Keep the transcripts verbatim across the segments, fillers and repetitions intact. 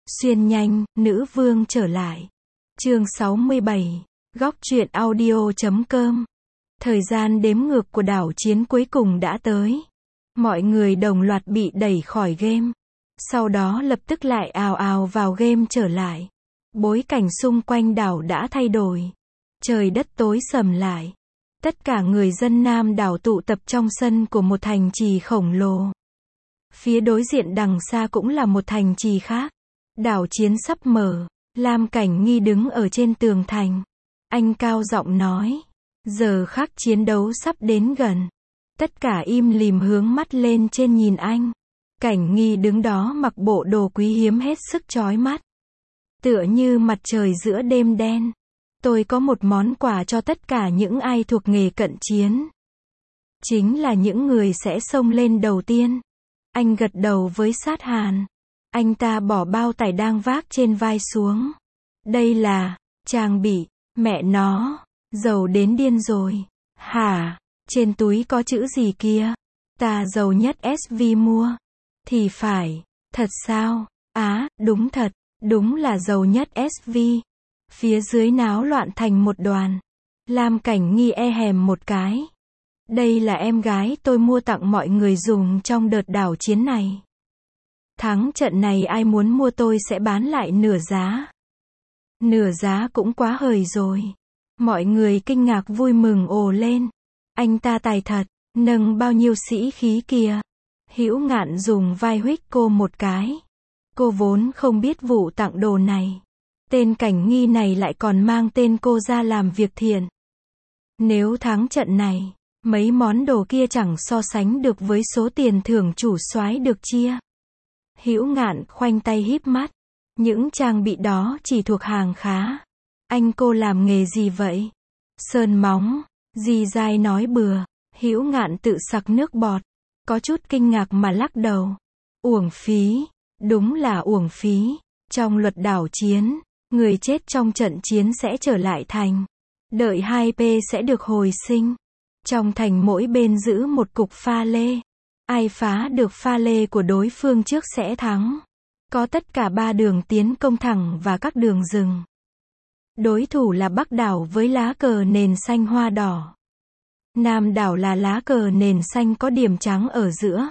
Xuyên nhanh, nữ vương trở lại. Chương sáu mươi bảy. Góc truyện audio chấm com. Thời gian đếm ngược của đảo chiến cuối cùng đã tới. Mọi người đồng loạt bị đẩy khỏi game. Sau đó lập tức lại ào ào vào game trở lại. Bối cảnh xung quanh đảo đã thay đổi. Trời đất tối sầm lại. Tất cả người dân Nam đảo tụ tập trong sân của một thành trì khổng lồ. Phía đối diện đằng xa cũng là một thành trì khác. Đảo chiến sắp mở. Lam Cảnh Nghi đứng ở trên tường thành. Anh cao giọng nói. Giờ khắc chiến đấu sắp đến gần. Tất cả im lìm hướng mắt lên trên nhìn anh. Cảnh Nghi đứng đó mặc bộ đồ quý hiếm hết sức chói mắt. Tựa như mặt trời giữa đêm đen. Tôi có một món quà cho tất cả những ai thuộc nghề cận chiến. Chính là những người sẽ xông lên đầu tiên. Anh gật đầu với Sát Hàn. Anh ta bỏ bao tải đang vác trên vai xuống. Đây là trang bị. Mẹ nó, giàu đến điên rồi. Hả? Trên túi có chữ gì kia? Ta giàu nhất ét vê mua. Thì phải. Thật sao? Á, đúng thật. Đúng là giàu nhất ét vê. Phía dưới náo loạn thành một đoàn. Lam Cảnh Nghi e hèm một cái. Đây là em gái tôi mua tặng mọi người dùng trong đợt đảo chiến này. Thắng trận này ai muốn mua tôi sẽ bán lại nửa giá. Nửa giá cũng quá hời rồi. Mọi người kinh ngạc vui mừng ồ lên. Anh ta tài thật, nâng bao nhiêu sĩ khí kìa. Hữu Ngạn dùng vai huých cô một cái. Cô vốn không biết vụ tặng đồ này. Tên Cảnh Nghi này lại còn mang tên cô ra làm việc thiện. Nếu thắng trận này, mấy món đồ kia chẳng so sánh được với số tiền thưởng chủ soái được chia. Hữu Ngạn khoanh tay híp mắt. Những trang bị đó chỉ thuộc hàng khá. Anh cô làm nghề gì vậy? Sơn móng. Dì dai nói bừa. Hữu Ngạn tự sặc nước bọt. Có chút kinh ngạc mà lắc đầu. Uổng phí. Đúng là uổng phí. Trong luật đảo chiến, người chết trong trận chiến sẽ trở lại thành. Đợi hai pê sẽ được hồi sinh. Trong thành mỗi bên giữ một cục pha lê. Ai phá được pha lê của đối phương trước sẽ thắng. Có tất cả ba đường tiến công thẳng và các đường rừng. Đối thủ là Bắc đảo với lá cờ nền xanh hoa đỏ. Nam đảo là lá cờ nền xanh có điểm trắng ở giữa.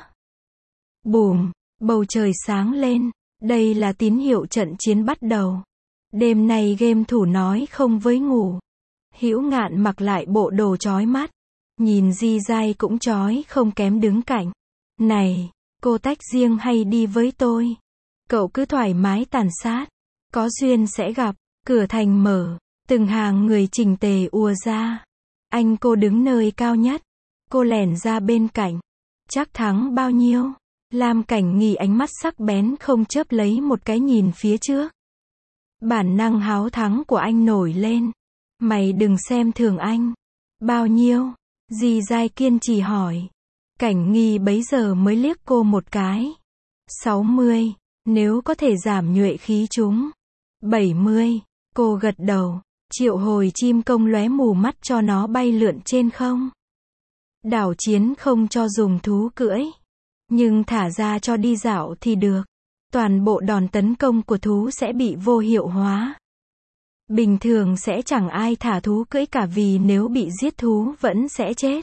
Bùm, bầu trời sáng lên. Đây là tín hiệu trận chiến bắt đầu. Đêm nay game thủ nói không với ngủ. Hữu Ngạn mặc lại bộ đồ chói mắt. Nhìn Di Dai cũng chói không kém đứng cạnh. Này, cô tách riêng hay đi với tôi? Cậu cứ thoải mái tàn sát. Có duyên sẽ gặp. Cửa thành mở. Từng hàng người chỉnh tề ùa ra. Anh cô đứng nơi cao nhất. Cô lẻn ra bên cạnh. Chắc thắng bao nhiêu? Lam Cảnh Nghi ánh mắt sắc bén không chớp lấy một cái nhìn phía trước. Bản năng háo thắng của anh nổi lên. Mày đừng xem thường anh. Bao nhiêu? Dì dai kiên trì hỏi. Cảnh Nghi bấy giờ mới liếc cô một cái. sáu mươi. Nếu có thể giảm nhuệ khí chúng. bảy mươi. Cô gật đầu. Triệu hồi chim công lóe mù mắt cho nó bay lượn trên không. Đảo chiến không cho dùng thú cưỡi. Nhưng thả ra cho đi dạo thì được. Toàn bộ đòn tấn công của thú sẽ bị vô hiệu hóa. Bình thường sẽ chẳng ai thả thú cưỡi cả vì nếu bị giết thú vẫn sẽ chết.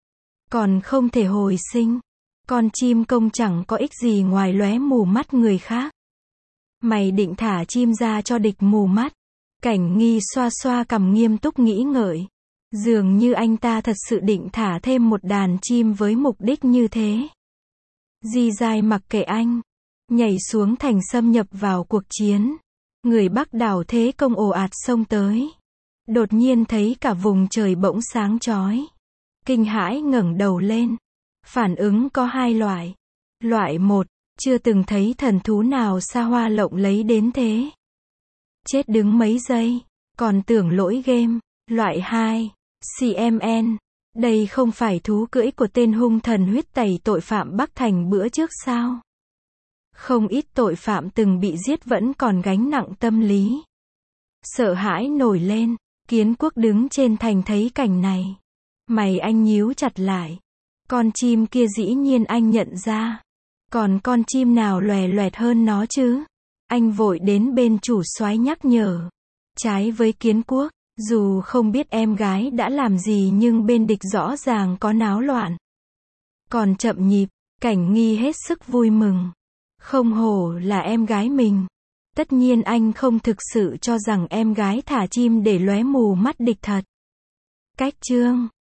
Còn không thể hồi sinh. Con chim công chẳng có ích gì ngoài lóe mù mắt người khác. Mày định thả chim ra cho địch mù mắt? Cảnh Nghi xoa xoa cằm nghiêm túc nghĩ ngợi. Dường như anh ta thật sự định thả thêm một đàn chim với mục đích như thế. Di Dai mặc kệ anh. Nhảy xuống thành xâm nhập vào cuộc chiến. Người Bắc đảo thế công ồ ạt xông tới. Đột nhiên thấy cả vùng trời bỗng sáng chói. Kinh hãi ngẩng đầu lên. Phản ứng có hai loại. Loại một, chưa từng thấy thần thú nào xa hoa lộng lấy đến thế. Chết đứng mấy giây, còn tưởng lỗi game. Loại hai, xê em en. Đây không phải thú cưỡi của tên hung thần huyết tẩy tội phạm Bắc Thành bữa trước sao? Không ít tội phạm từng bị giết vẫn còn gánh nặng tâm lý. Sợ hãi nổi lên. Kiến Quốc đứng trên thành thấy cảnh này. Mày anh nhíu chặt lại. Con chim kia dĩ nhiên anh nhận ra. Còn con chim nào lòe loẹt hơn nó chứ? Anh vội đến bên chủ soái nhắc nhở. Trái với kiến quốc, dù không biết em gái đã làm gì nhưng bên địch rõ ràng có náo loạn. Còn chậm nhịp, Cảnh Nghi hết sức vui mừng. Không hổ là em gái mình. Tất nhiên anh không thực sự cho rằng em gái thả chim để lóe mù mắt địch thật. Cách chương